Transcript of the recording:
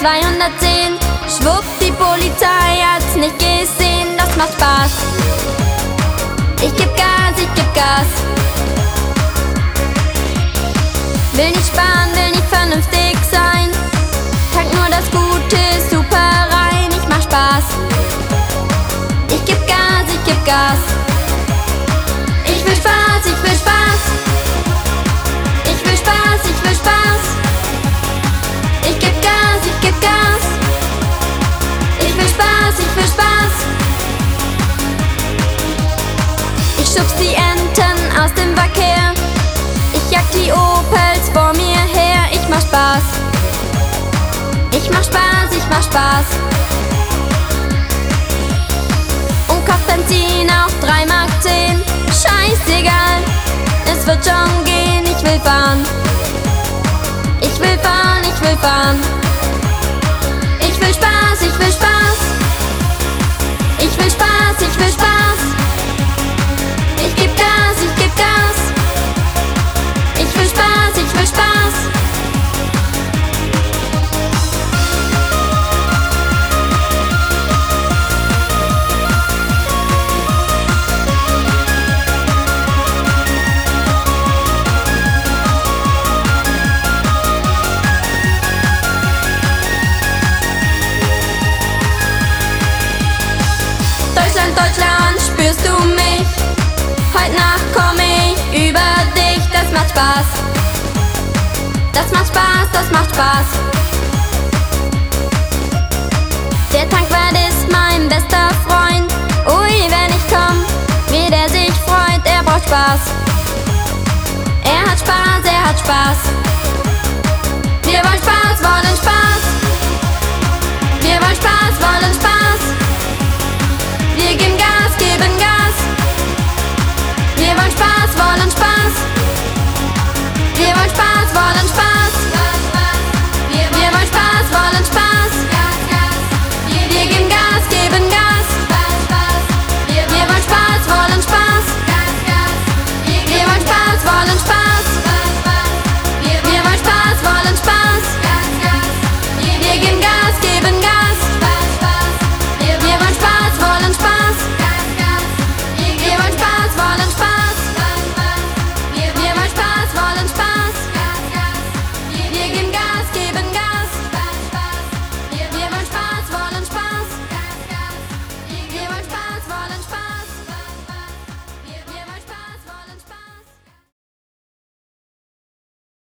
210, schwupp, die Polizei hat's nicht gesehen, das macht Spaß. Ich geb Gas, ich geb Gas. Will nicht sparen, will nicht vernünftig sein. Tank nur das Gute super rein, ich mach Spaß. Ich geb Gas, ich geb Gas. Ich will Spaß, ich will Spaß. Ich will Spaß, ich will Spaß. Ich geb Gas, ich geb Gas. Ich will Spaß, ich will Spaß. Ich schubs die Enten aus dem Verkehr. Ich jag die Opels vor mir her. Ich mach Spaß. Ich mach Spaß, ich mach Spaß. Und kauf Benzin auf 3,10 Mark. Scheißegal, es wird schon gehen. Ich will fahren. Ich will fahren, ich will fahren. Ich will Spaß, ich will Spaß. Ich will Spaß, ich will Spaß. Ich geb Gas, ich geb Gas. Ich will Spaß, ich will Spaß. Deutschland, Deutschland, spürst du mich? Heute Nacht komm ich über dich, das macht Spaß. Das macht Spaß, das macht Spaß. Der Tankwart ist mein bester Freund. Ui, wenn ich komm, wie der sich freut, er braucht Spaß. Er hat Spaß, er hat Spaß.